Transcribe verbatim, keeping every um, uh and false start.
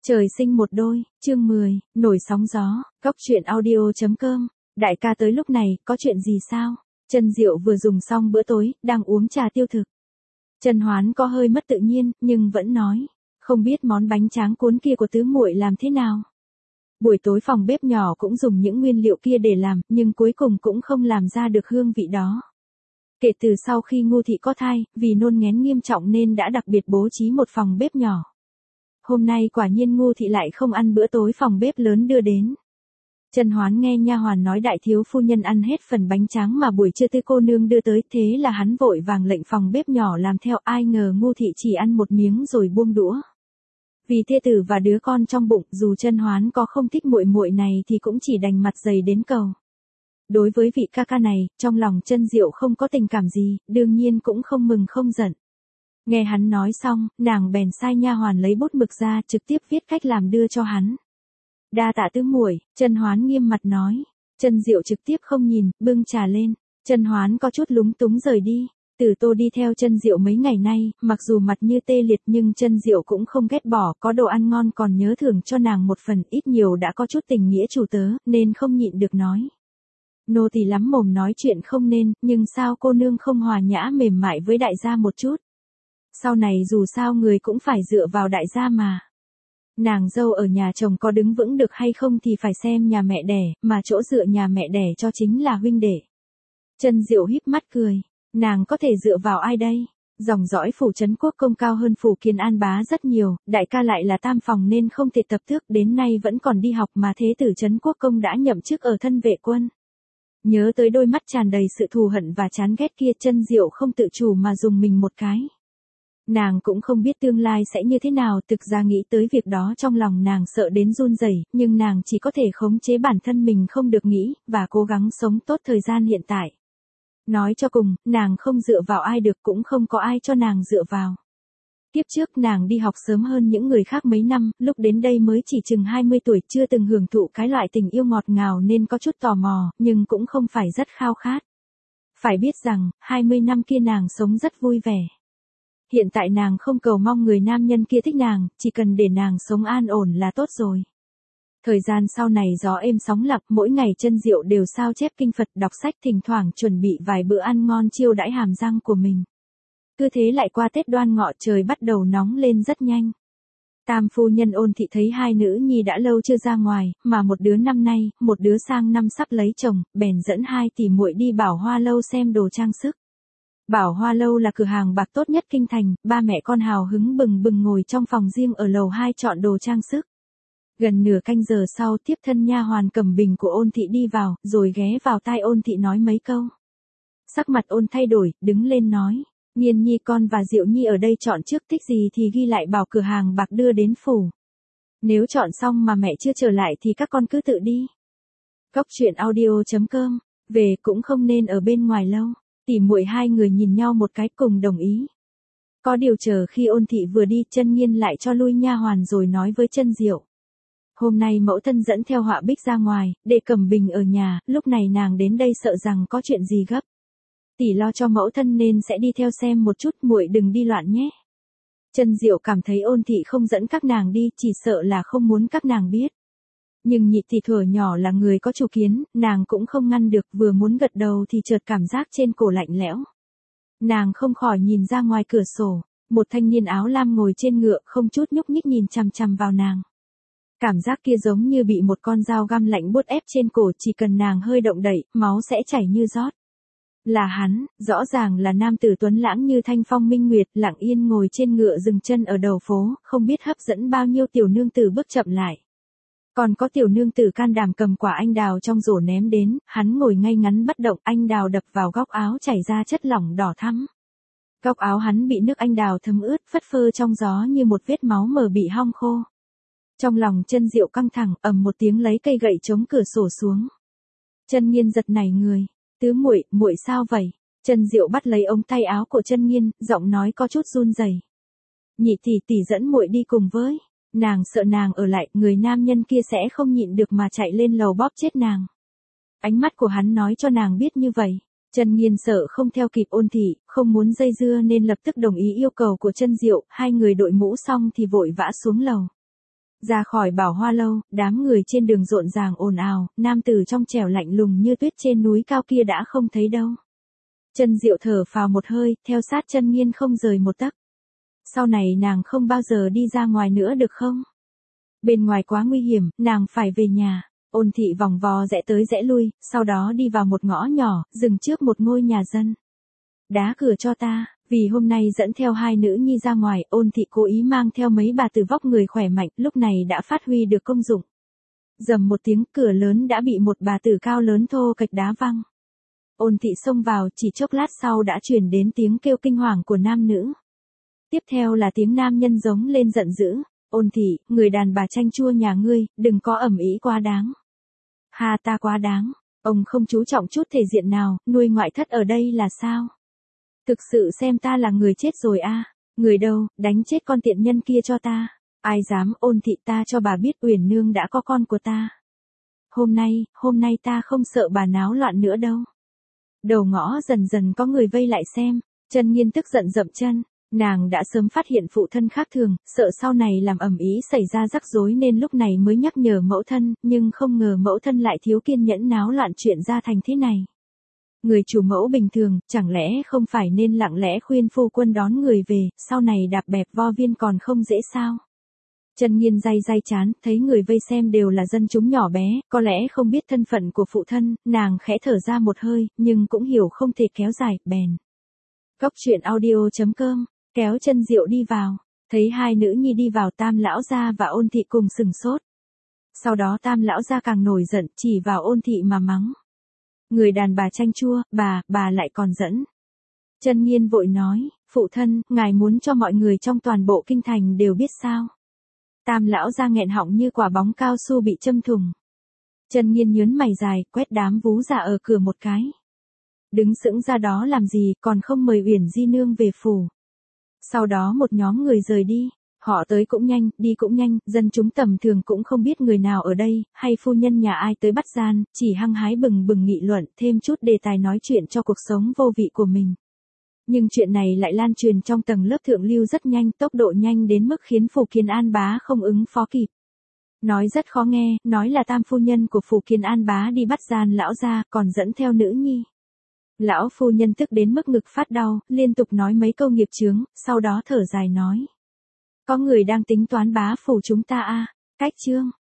Trời sinh một đôi, chương mười, nổi sóng gió, góc truyện audio.com. Đại ca tới lúc này, có chuyện gì sao? Trần Diệu vừa dùng xong bữa tối, đang uống trà tiêu thực. Trần Hoán có hơi mất tự nhiên, nhưng vẫn nói, không biết món bánh tráng cuốn kia của tứ muội làm thế nào. Buổi tối phòng bếp nhỏ cũng dùng những nguyên liệu kia để làm, nhưng cuối cùng cũng không làm ra được hương vị đó. Kể từ sau khi Ngô Thị có thai, vì nôn nghén nghiêm trọng nên đã đặc biệt bố trí một phòng bếp nhỏ. Hôm nay quả nhiên Ngô Thị lại không ăn bữa tối phòng bếp lớn đưa đến. Trần Hoán nghe nha hoàn nói đại thiếu phu nhân ăn hết phần bánh tráng mà buổi trưa Tư cô nương đưa tới, thế là hắn vội vàng lệnh phòng bếp nhỏ làm theo, ai ngờ Ngô Thị chỉ ăn một miếng rồi buông đũa. Vì thê tử và đứa con trong bụng, dù Trần Hoán có không thích muội muội này thì cũng chỉ đành mặt dày đến cầu. Đối với vị ca ca này, trong lòng Trân Diệu không có tình cảm gì, đương nhiên cũng không mừng không giận. Nghe hắn nói xong, nàng bèn sai nha hoàn lấy bút mực ra, trực tiếp viết cách làm đưa cho hắn. Đa tạ tứ muội, Trần Hoán nghiêm mặt nói. Trân Diệu trực tiếp không nhìn, bưng trà lên. Trần Hoán có chút lúng túng rời đi. Tử Tô đi theo Trân Diệu mấy ngày nay, mặc dù mặt như tê liệt nhưng Trân Diệu cũng không ghét bỏ, có đồ ăn ngon còn nhớ thưởng cho nàng một phần, ít nhiều đã có chút tình nghĩa chủ tớ, nên không nhịn được nói. Nô tỳ lắm mồm nói chuyện không nên, nhưng sao cô nương không hòa nhã mềm mại với đại gia một chút? Sau này dù sao người cũng phải dựa vào đại gia mà. Nàng dâu ở nhà chồng có đứng vững được hay không thì phải xem nhà mẹ đẻ, mà chỗ dựa nhà mẹ đẻ cho chính là huynh đệ. Trân Diệu híp mắt cười, nàng có thể dựa vào ai đây? Dòng dõi phủ Trấn Quốc Công cao hơn phủ Kiến An bá rất nhiều, đại ca lại là tam phòng nên không thể tập tước, đến nay vẫn còn đi học mà thế tử Trấn Quốc Công đã nhậm chức ở thân vệ quân. Nhớ tới đôi mắt tràn đầy sự thù hận và chán ghét kia, Trân Diệu không tự chủ mà dùng mình một cái. Nàng cũng không biết tương lai sẽ như thế nào, thực ra nghĩ tới việc đó trong lòng nàng sợ đến run rẩy, nhưng nàng chỉ có thể khống chế bản thân mình không được nghĩ, và cố gắng sống tốt thời gian hiện tại. Nói cho cùng, nàng không dựa vào ai được, cũng không có ai cho nàng dựa vào. Kiếp trước nàng đi học sớm hơn những người khác mấy năm, lúc đến đây mới chỉ chừng hai mươi tuổi, chưa từng hưởng thụ cái loại tình yêu ngọt ngào nên có chút tò mò, nhưng cũng không phải rất khao khát. Phải biết rằng, hai mươi năm kia nàng sống rất vui vẻ. Hiện tại nàng không cầu mong người nam nhân kia thích nàng, chỉ cần để nàng sống an ổn là tốt rồi. Thời gian sau này gió êm sóng lặng, mỗi ngày Trân Diệu đều sao chép kinh Phật, đọc sách, thỉnh thoảng chuẩn bị vài bữa ăn ngon chiêu đãi hàm răng của mình. Cứ thế lại qua Tết Đoan Ngọ, trời bắt đầu nóng lên rất nhanh. Tam phu nhân Ôn Thị thấy hai nữ nhi đã lâu chưa ra ngoài, mà một đứa năm nay, một đứa sang năm sắp lấy chồng, bèn dẫn hai tỷ muội đi Bảo Hoa Lâu xem đồ trang sức. Bảo Hoa Lâu là cửa hàng bạc tốt nhất kinh thành, ba mẹ con hào hứng bừng bừng ngồi trong phòng riêng ở lầu hai chọn đồ trang sức. Gần nửa canh giờ sau, tiếp thân nha hoàn cầm bình của Ôn Thị đi vào, rồi ghé vào tai Ôn Thị nói mấy câu. Sắc mặt Ôn thay đổi, đứng lên nói, Nghiên Nhi con và Diệu Nhi ở đây chọn trước, thích gì thì ghi lại bảo cửa hàng bạc đưa đến phủ. Nếu chọn xong mà mẹ chưa trở lại thì các con cứ tự đi. Góc truyện audio.com, về cũng không nên ở bên ngoài lâu. Tỉ muội hai người nhìn nhau một cái cùng đồng ý. Có điều chờ khi Ôn Thị vừa đi, Trân Nghiên lại cho lui nha hoàn rồi nói với Trân Diệu. Hôm nay mẫu thân dẫn theo Họa Bích ra ngoài, để cầm bình ở nhà, lúc này nàng đến đây sợ rằng có chuyện gì gấp. Tỷ lo cho mẫu thân nên sẽ đi theo xem một chút, muội đừng đi loạn nhé. Trân Diệu cảm thấy Ôn Thị không dẫn các nàng đi, chỉ sợ là không muốn các nàng biết. Nhưng nhị tỷ thuở nhỏ là người có chủ kiến, nàng cũng không ngăn được, vừa muốn gật đầu thì chợt cảm giác trên cổ lạnh lẽo. Nàng không khỏi nhìn ra ngoài cửa sổ, một thanh niên áo lam ngồi trên ngựa không chút nhúc nhích nhìn chằm chằm vào nàng. Cảm giác kia giống như bị một con dao găm lạnh buốt ép trên cổ, chỉ cần nàng hơi động đậy, máu sẽ chảy như rót. Là hắn, rõ ràng là nam tử tuấn lãng như thanh phong minh nguyệt, lặng yên ngồi trên ngựa dừng chân ở đầu phố, không biết hấp dẫn bao nhiêu tiểu nương tử bước chậm lại. Còn có tiểu nương tử can đảm cầm quả anh đào trong rổ ném đến, hắn ngồi ngay ngắn bất động, anh đào đập vào góc áo chảy ra chất lỏng đỏ thắm. Góc áo hắn bị nước anh đào thấm ướt, phất phơ trong gió như một vết máu mờ bị hong khô. Trong lòng Trân Diệu căng thẳng, ầm một tiếng lấy cây gậy chống cửa sổ xuống. Trân Nghiên giật nảy người, tứ muội, muội sao vậy? Trân Diệu bắt lấy ống tay áo của Trân Nghiên, giọng nói có chút run rẩy. Nhị tỷ tỷ dẫn muội đi cùng với. Nàng sợ nàng ở lại, người nam nhân kia sẽ không nhịn được mà chạy lên lầu bóp chết nàng. Ánh mắt của hắn nói cho nàng biết như vậy. Trân Nghiên sợ không theo kịp Ôn Thị, không muốn dây dưa nên lập tức đồng ý yêu cầu của Trân Diệu, hai người đội mũ xong thì vội vã xuống lầu. Ra khỏi Bảo Hoa lâu, đám người trên đường rộn ràng ồn ào, nam tử trong trẻo lạnh lùng như tuyết trên núi cao kia đã không thấy đâu. Chân Diệu thở phào một hơi, theo sát Chân Nghiên không rời một tấc. Sau này nàng không bao giờ đi ra ngoài nữa được không? Bên ngoài quá nguy hiểm, nàng phải về nhà. Ôn Thị vòng vò rẽ tới rẽ lui, sau đó đi vào một ngõ nhỏ, dừng trước một ngôi nhà dân. Đá cửa cho ta, vì hôm nay dẫn theo hai nữ nhi ra ngoài, Ôn Thị cố ý mang theo mấy bà tử vóc người khỏe mạnh, lúc này đã phát huy được công dụng. Dầm một tiếng, cửa lớn đã bị một bà tử cao lớn thô kệch đá văng. Ôn Thị xông vào, chỉ chốc lát sau đã truyền đến tiếng kêu kinh hoàng của nam nữ. Tiếp theo là tiếng nam nhân giống lên giận dữ. Ôn Thị, người đàn bà chanh chua nhà ngươi, đừng có ầm ĩ quá đáng. Ha, ta quá đáng, ông không chú trọng chút thể diện nào, nuôi ngoại thất ở đây là sao? Thực sự xem ta là người chết rồi a? À? Người đâu, đánh chết con tiện nhân kia cho ta. Ai dám? Ôn Thị, ta cho bà biết Uyển Nương đã có con của ta. Hôm nay, hôm nay ta không sợ bà náo loạn nữa đâu. Đầu ngõ dần dần có người vây lại xem, Chân Nghiên tức giận dậm chân. Nàng đã sớm phát hiện phụ thân khác thường, sợ sau này làm ầm ĩ xảy ra rắc rối nên lúc này mới nhắc nhở mẫu thân, nhưng không ngờ mẫu thân lại thiếu kiên nhẫn náo loạn chuyện ra thành thế này. Người chủ mẫu bình thường, chẳng lẽ không phải nên lặng lẽ khuyên phu quân đón người về, sau này đạp bẹp vo viên còn không dễ sao? Chân Nghiên day day chán, thấy người vây xem đều là dân chúng nhỏ bé, có lẽ không biết thân phận của phụ thân, nàng khẽ thở ra một hơi, nhưng cũng hiểu không thể kéo dài, bèn. Cốc truyện audio chấm com kéo Chân Diệu đi vào, thấy hai nữ nhi đi vào, Tam lão gia và Ôn Thị cùng sừng sốt. Sau đó Tam lão gia càng nổi giận, chỉ vào Ôn Thị mà mắng. Người đàn bà chanh chua, bà, bà lại còn dẫn. Chân Nghiên vội nói, phụ thân, ngài muốn cho mọi người trong toàn bộ kinh thành đều biết sao? Tam lão gia nghẹn họng như quả bóng cao su bị châm thủng. Chân Nghiên nhớn mày dài, quét đám vú già ở cửa một cái. Đứng sững ra đó làm gì, còn không mời Uyển Di nương về phủ. Sau đó một nhóm người rời đi, họ tới cũng nhanh, đi cũng nhanh, dân chúng tầm thường cũng không biết người nào ở đây, hay phu nhân nhà ai tới bắt gian, chỉ hăng hái bừng bừng nghị luận, thêm chút đề tài nói chuyện cho cuộc sống vô vị của mình. Nhưng chuyện này lại lan truyền trong tầng lớp thượng lưu rất nhanh, tốc độ nhanh đến mức khiến Phủ Kiến An Bá không ứng phó kịp. Nói rất khó nghe, nói là tam phu nhân của Phủ Kiến An Bá đi bắt gian lão ra, còn dẫn theo nữ nhi. Lão phu nhân tức đến mức ngực phát đau, liên tục nói mấy câu nghiệp chướng, sau đó thở dài nói. Có người đang tính toán bá phủ chúng ta a, cách chương.